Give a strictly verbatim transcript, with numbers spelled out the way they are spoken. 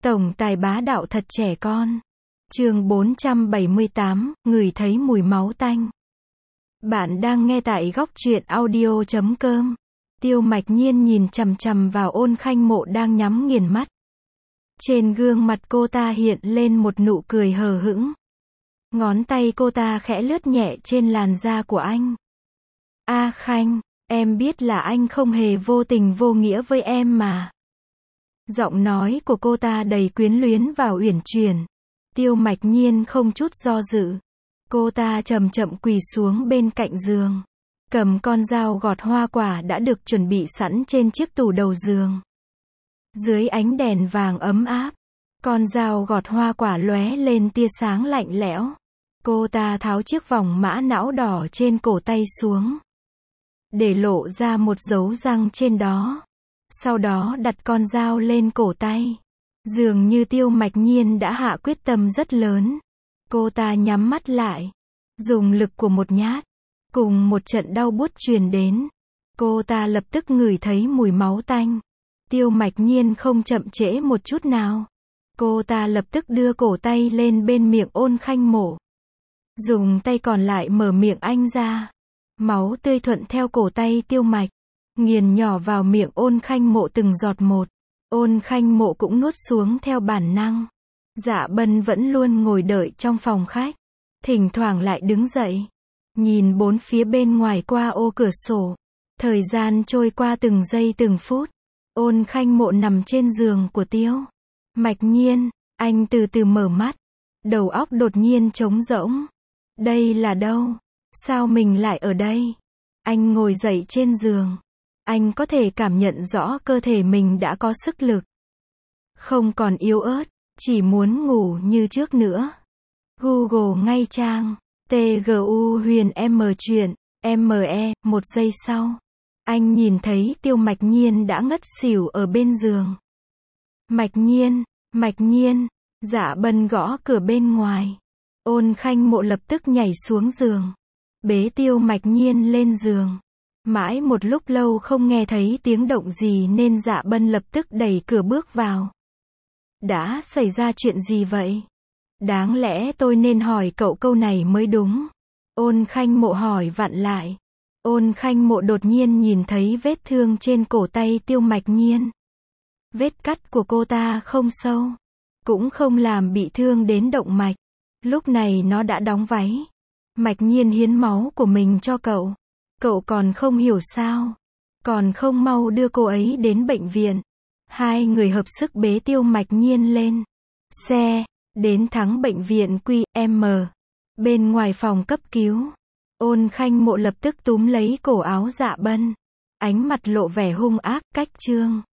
Tổng tài bá đạo thật trẻ con. Chương bốn trăm bảy mươi tám, ngửi thấy mùi máu tanh. Bạn đang nghe tại góc truyện audio chấm com. Tiêu Mạch Nhiên nhìn chằm chằm vào Ôn Khanh Mộ đang nhắm nghiền mắt. Trên gương mặt cô ta hiện lên một nụ cười hờ hững. Ngón tay cô ta khẽ lướt nhẹ trên làn da của anh. A Khanh, em biết là anh không hề vô tình vô nghĩa với em mà. Giọng nói của cô ta đầy quyến luyến và uyển chuyển. Tiêu Mạch Nhiên không chút do dự. Cô ta chậm chậm quỳ xuống bên cạnh giường. Cầm con dao gọt hoa quả đã được chuẩn bị sẵn trên chiếc tủ đầu giường. Dưới ánh đèn vàng ấm áp, con dao gọt hoa quả lóe lên tia sáng lạnh lẽo. Cô ta tháo chiếc vòng mã não đỏ trên cổ tay xuống, để lộ ra một dấu răng trên đó. Sau đó đặt con dao lên cổ tay. Dường như Tiêu Mạch Nhiên đã hạ quyết tâm rất lớn. Cô ta nhắm mắt lại, dùng lực của một nhát, cùng một trận đau buốt truyền đến. Cô ta lập tức ngửi thấy mùi máu tanh. Tiêu Mạch Nhiên không chậm trễ một chút nào. Cô ta lập tức đưa cổ tay lên bên miệng Ôn Khanh Mộ. Dùng tay còn lại mở miệng anh ra. Máu tươi thuận theo cổ tay Tiêu Mạch, nghiền nhỏ vào miệng Ôn Khanh Mộ từng giọt một. Ôn Khanh Mộ cũng nuốt xuống theo bản năng. Dạ Bân vẫn luôn ngồi đợi trong phòng khách. Thỉnh thoảng lại đứng dậy, nhìn bốn phía bên ngoài qua ô cửa sổ. Thời gian trôi qua từng giây từng phút. Ôn Khanh Mộ nằm trên giường của Tiêu Mạch Nhiên. Anh từ từ mở mắt. Đầu óc đột nhiên trống rỗng. Đây là đâu? Sao mình lại ở đây? Anh ngồi dậy trên giường. Anh có thể cảm nhận rõ cơ thể mình đã có sức lực. Không còn yếu ớt, chỉ muốn ngủ như trước nữa. Google ngay trang tê giê u huyền M truyện, M E, một giây sau. Anh nhìn thấy Tiêu Mạch Nhiên đã ngất xỉu ở bên giường. Mạch Nhiên, Mạch Nhiên, Dạ Bân gõ cửa bên ngoài. Ôn Khanh Mộ lập tức nhảy xuống giường, bế Tiêu Mạch Nhiên lên giường. Mãi một lúc lâu không nghe thấy tiếng động gì nên Dạ Bân lập tức đẩy cửa bước vào. Đã xảy ra chuyện gì vậy? Đáng lẽ tôi nên hỏi cậu câu này mới đúng. Ôn Khanh Mộ hỏi vặn lại. Ôn Khanh Mộ đột nhiên nhìn thấy vết thương trên cổ tay Tiêu Mạch Nhiên. Vết cắt của cô ta không sâu, cũng không làm bị thương đến động mạch. Lúc này nó đã đóng váy. Mạch Nhiên hiến máu của mình cho cậu. Cậu còn không hiểu sao? Còn không mau đưa cô ấy đến bệnh viện. Hai người hợp sức bế Tiêu Mạch Nhiên lên xe, đến thắng bệnh viện Q M. Bên ngoài phòng cấp cứu, Ôn Khanh Mộ lập tức túm lấy cổ áo Dạ Bân. Ánh mặt lộ vẻ hung ác, cách chương.